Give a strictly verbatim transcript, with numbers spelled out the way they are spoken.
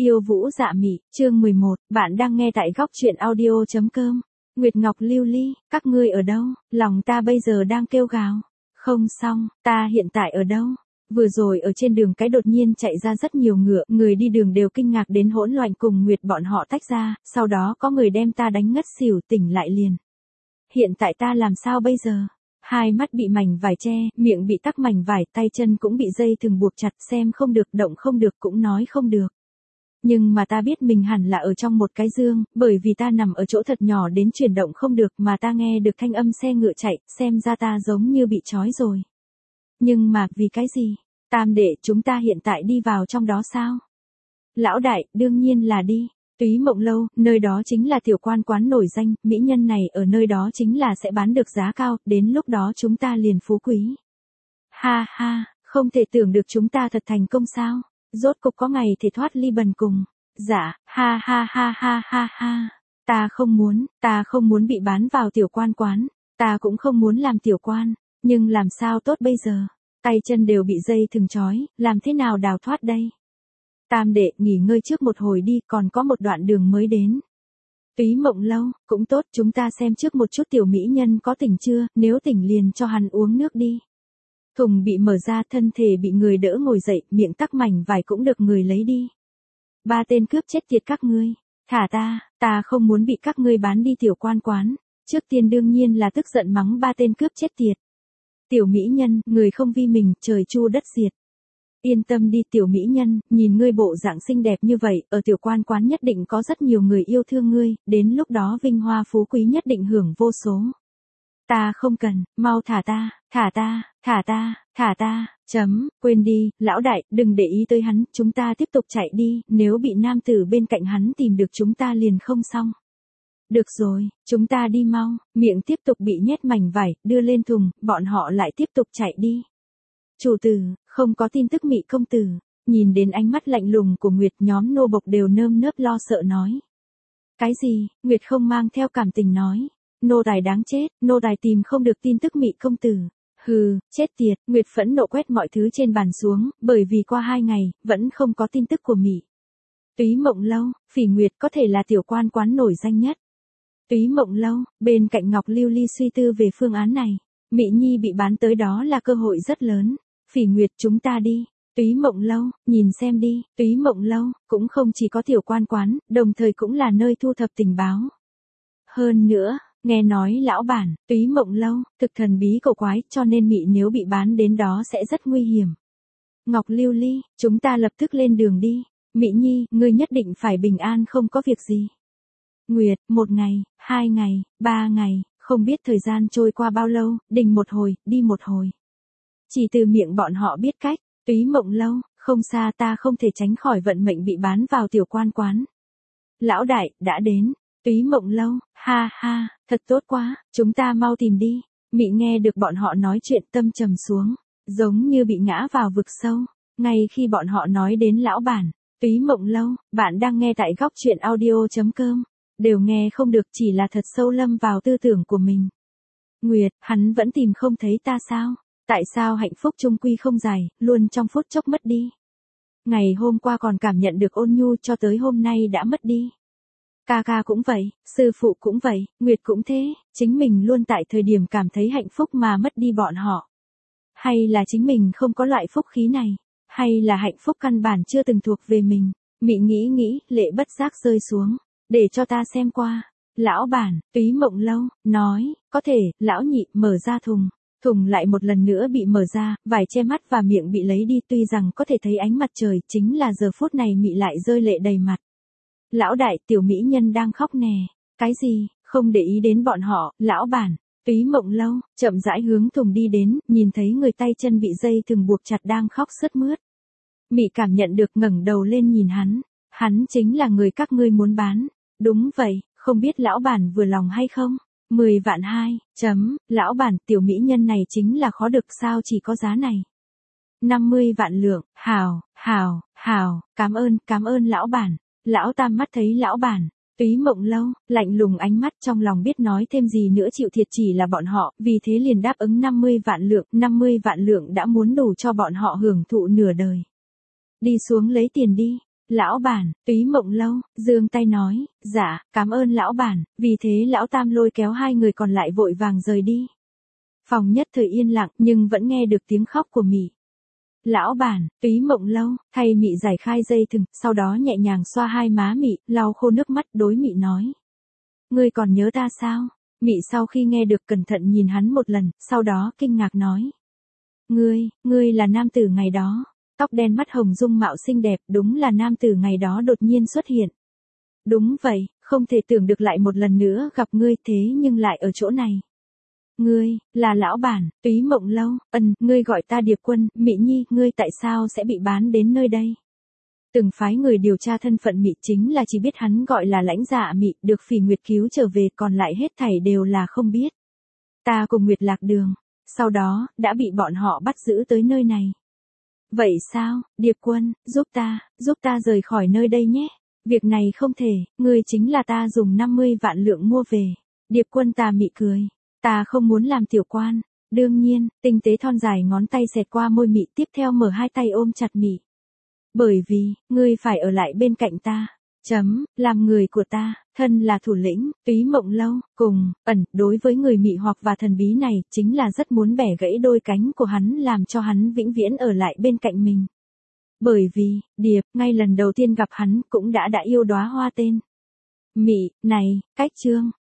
Yêu Vũ Dạ Mị, chương mười một, bạn đang nghe tại góc truyện audio.com. Nguyệt Ngọc Lưu Ly, các ngươi ở đâu? Lòng ta bây giờ đang kêu gào. Không xong, ta hiện tại ở đâu? Vừa rồi ở trên đường cái đột nhiên chạy ra rất nhiều ngựa, người đi đường đều kinh ngạc đến hỗn loạn cùng Nguyệt bọn họ tách ra, sau đó có người đem ta đánh ngất xỉu tỉnh lại liền. Hiện tại ta làm sao bây giờ? Hai mắt bị mảnh vải che, miệng bị tắc mảnh vải, tay chân cũng bị dây thừng buộc chặt, xem không được, động không được, cũng nói không được. Nhưng mà ta biết mình hẳn là ở trong một cái dương, bởi vì ta nằm ở chỗ thật nhỏ đến chuyển động không được mà ta nghe được thanh âm xe ngựa chạy, xem ra ta giống như bị trói rồi. Nhưng mà, vì cái gì? Tam đệ, chúng ta hiện tại đi vào trong đó sao? Lão đại, đương nhiên là đi. Túy Mộng Lâu, nơi đó chính là tiểu quan quán nổi danh, mỹ nhân này ở nơi đó chính là sẽ bán được giá cao, đến lúc đó chúng ta liền phú quý. Ha ha, không thể tưởng được chúng ta thật thành công sao? Rốt cục có ngày thì thoát ly bần cùng. Dạ, ha ha ha ha ha ha. Ta không muốn, ta không muốn bị bán vào tiểu quan quán, ta cũng không muốn làm tiểu quan, nhưng làm sao tốt bây giờ? Tay chân đều bị dây thừng trói, làm thế nào đào thoát đây? Tam đệ, nghỉ ngơi trước một hồi đi, còn có một đoạn đường mới đến. Túy Mộng Lâu, cũng tốt, chúng ta xem trước một chút tiểu mỹ nhân có tỉnh chưa, nếu tỉnh liền cho hắn uống nước đi. Thùng bị mở ra, thân thể bị người đỡ ngồi dậy, miệng tắc mảnh vải cũng được người lấy đi. Ba tên cướp chết tiệt các ngươi, thả ta, ta không muốn bị các ngươi bán đi tiểu quan quán. Trước tiên đương nhiên là tức giận mắng ba tên cướp chết tiệt. Tiểu mỹ nhân, người không vi mình, trời chu đất diệt. Yên tâm đi tiểu mỹ nhân, nhìn ngươi bộ dạng xinh đẹp như vậy, ở tiểu quan quán nhất định có rất nhiều người yêu thương ngươi, đến lúc đó vinh hoa phú quý nhất định hưởng vô số. Ta không cần, mau thả ta, thả ta, thả ta, thả ta, chấm, quên đi, lão đại, đừng để ý tới hắn, chúng ta tiếp tục chạy đi, nếu bị nam tử bên cạnh hắn tìm được chúng ta liền không xong. Được rồi, chúng ta đi mau, miệng tiếp tục bị nhét mảnh vải, đưa lên thùng, bọn họ lại tiếp tục chạy đi. Chủ tử, không có tin tức Mị công tử, nhìn đến ánh mắt lạnh lùng của Nguyệt, nhóm nô bộc đều nơm nớp lo sợ nói. Cái gì? Nguyệt không mang theo cảm tình nói. Nô tài đáng chết, nô tài tìm không được tin tức Mị công tử. Hừ, chết tiệt, Nguyệt phẫn nộ quét mọi thứ trên bàn xuống, bởi vì qua hai ngày, vẫn không có tin tức của Mị. Túy Mộng Lâu, Phỉ Nguyệt có thể là tiểu quan quán nổi danh nhất. Túy Mộng Lâu, bên cạnh Ngọc Lưu Ly suy tư về phương án này. Mị Nhi bị bán tới đó là cơ hội rất lớn. Phỉ Nguyệt, chúng ta đi. Túy Mộng Lâu, nhìn xem đi, Túy Mộng Lâu, cũng không chỉ có tiểu quan quán, đồng thời cũng là nơi thu thập tình báo. Hơn nữa, nghe nói lão bản, Túy Mộng Lâu, thực thần bí cổ quái, cho nên Mị nếu bị bán đến đó sẽ rất nguy hiểm. Ngọc Lưu Ly, chúng ta lập tức lên đường đi. Mị Nhi, ngươi nhất định phải bình an không có việc gì. Nguyệt, một ngày, hai ngày, ba ngày, không biết thời gian trôi qua bao lâu, đình một hồi, đi một hồi. Chỉ từ miệng bọn họ biết cách, Túy Mộng Lâu, không xa ta không thể tránh khỏi vận mệnh bị bán vào tiểu quan quán. Lão đại, đã đến. Túy Mộng Lâu, ha ha, thật tốt quá, chúng ta mau tìm đi. Mị nghe được bọn họ nói chuyện tâm trầm xuống, giống như bị ngã vào vực sâu. Ngay khi bọn họ nói đến lão bản, Túy Mộng Lâu, bạn đang nghe tại góc truyện audio.com, đều nghe không được, chỉ là thật sâu lâm vào tư tưởng của mình. Nguyệt, hắn vẫn tìm không thấy ta sao? Tại sao hạnh phúc chung quy không dài, luôn trong phút chốc mất đi? Ngày hôm qua còn cảm nhận được ôn nhu, cho tới hôm nay đã mất đi. Ca ca cũng vậy, sư phụ cũng vậy, Nguyệt cũng thế, chính mình luôn tại thời điểm cảm thấy hạnh phúc mà mất đi bọn họ. Hay là chính mình không có loại phúc khí này, hay là hạnh phúc căn bản chưa từng thuộc về mình. Mị nghĩ nghĩ, lệ bất giác rơi xuống, để cho ta xem qua. Lão bản, Túy Mộng Lâu, nói, có thể, lão nhị, mở ra thùng. Thùng lại một lần nữa bị mở ra, vải che mắt và miệng bị lấy đi, tuy rằng có thể thấy ánh mặt trời, chính là giờ phút này Mị lại rơi lệ đầy mặt. Lão đại, tiểu mỹ nhân đang khóc nè. Cái gì? Không để ý đến bọn họ, lão bản. Túy Mộng Lâu, chậm rãi hướng thùng đi đến, nhìn thấy người tay chân bị dây thừng buộc chặt đang khóc sướt mướt. Mị cảm nhận được, ngẩng đầu lên nhìn hắn. Hắn chính là người các ngươi muốn bán. Đúng vậy, không biết lão bản vừa lòng hay không? Mười vạn hai, chấm, lão bản, tiểu mỹ nhân này chính là khó được sao chỉ có giá này. Năm mươi vạn lượng, hào, hào, hào, cảm ơn, cảm ơn lão bản. Lão tam mắt thấy lão bản, Túy Mộng Lâu, lạnh lùng ánh mắt, trong lòng biết nói thêm gì nữa chịu thiệt chỉ là bọn họ, vì thế liền đáp ứng năm mươi vạn lượng, năm mươi vạn lượng đã muốn đủ cho bọn họ hưởng thụ nửa đời. Đi xuống lấy tiền đi. Lão bản, Túy Mộng Lâu, giương tay nói, dạ, cảm ơn lão bản, vì thế lão Tam lôi kéo hai người còn lại vội vàng rời đi. Phòng nhất thời yên lặng nhưng vẫn nghe được tiếng khóc của Mị. Lão bản, Túy Mộng Lâu, thay Mị giải khai dây thừng, sau đó nhẹ nhàng xoa hai má Mị, lau khô nước mắt đối Mị nói. Ngươi còn nhớ ta sao? Mị sau khi nghe được cẩn thận nhìn hắn một lần, sau đó kinh ngạc nói. Ngươi, ngươi là nam tử ngày đó. Tóc đen mắt hồng dung mạo xinh đẹp, đúng là nam tử ngày đó đột nhiên xuất hiện. Đúng vậy, không thể tưởng được lại một lần nữa gặp ngươi thế nhưng lại ở chỗ này. Ngươi, là lão bản, Túy Mộng Lâu, ân, ngươi gọi ta Điệp Quân, Mị Nhi, ngươi tại sao sẽ bị bán đến nơi đây? Từng phái người điều tra thân phận Mị chính là chỉ biết hắn gọi là Lãnh Dạ Mị, được Phỉ Nguyệt cứu trở về, còn lại hết thảy đều là không biết. Ta cùng Nguyệt lạc đường, sau đó, đã bị bọn họ bắt giữ tới nơi này. Vậy sao, Điệp Quân, giúp ta, giúp ta rời khỏi nơi đây nhé. Việc này không thể, ngươi chính là ta dùng năm mươi vạn lượng mua về. Điệp Quân tà mị cười. Ta không muốn làm tiểu quan. Đương nhiên, tinh tế thon dài ngón tay xẹt qua môi Mị, tiếp theo mở hai tay ôm chặt Mị. Bởi vì, ngươi phải ở lại bên cạnh ta. Chấm, làm người của ta, thân là thủ lĩnh, Túy Mộng Lâu, cùng, ẩn, đối với người mị hoặc và thần bí này, chính là rất muốn bẻ gãy đôi cánh của hắn làm cho hắn vĩnh viễn ở lại bên cạnh mình. Bởi vì, Điệp, ngay lần đầu tiên gặp hắn, cũng đã đã yêu đóa hoa tên. Mị, này, cách chương.